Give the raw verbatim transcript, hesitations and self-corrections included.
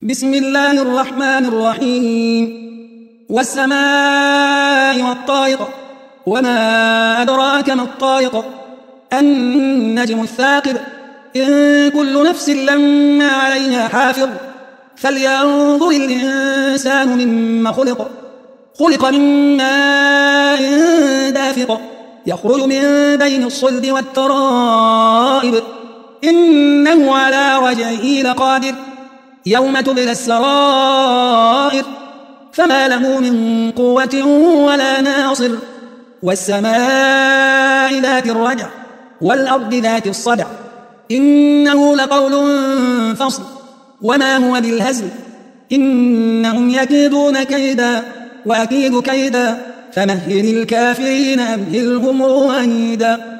بسم الله الرحمن الرحيم والسماء والطارق وما أدراك ما الطارق النجم الثاقب إن كل نفس لما عليها حافظ فلينظر الإنسان مما خلق خلق من ماء دافق يخرج من بين الصلب والترائب إنه على رجعه لقادر يوم تبلى السرائر فما له من قوة ولا ناصر والسماء ذات الرجع والأرض ذات الصدع إنه لقول فصل وما هو بالهزل إنهم يكيدون كيدا وأكيد كيدا فمهل الكافرين أمهلهم رويدا.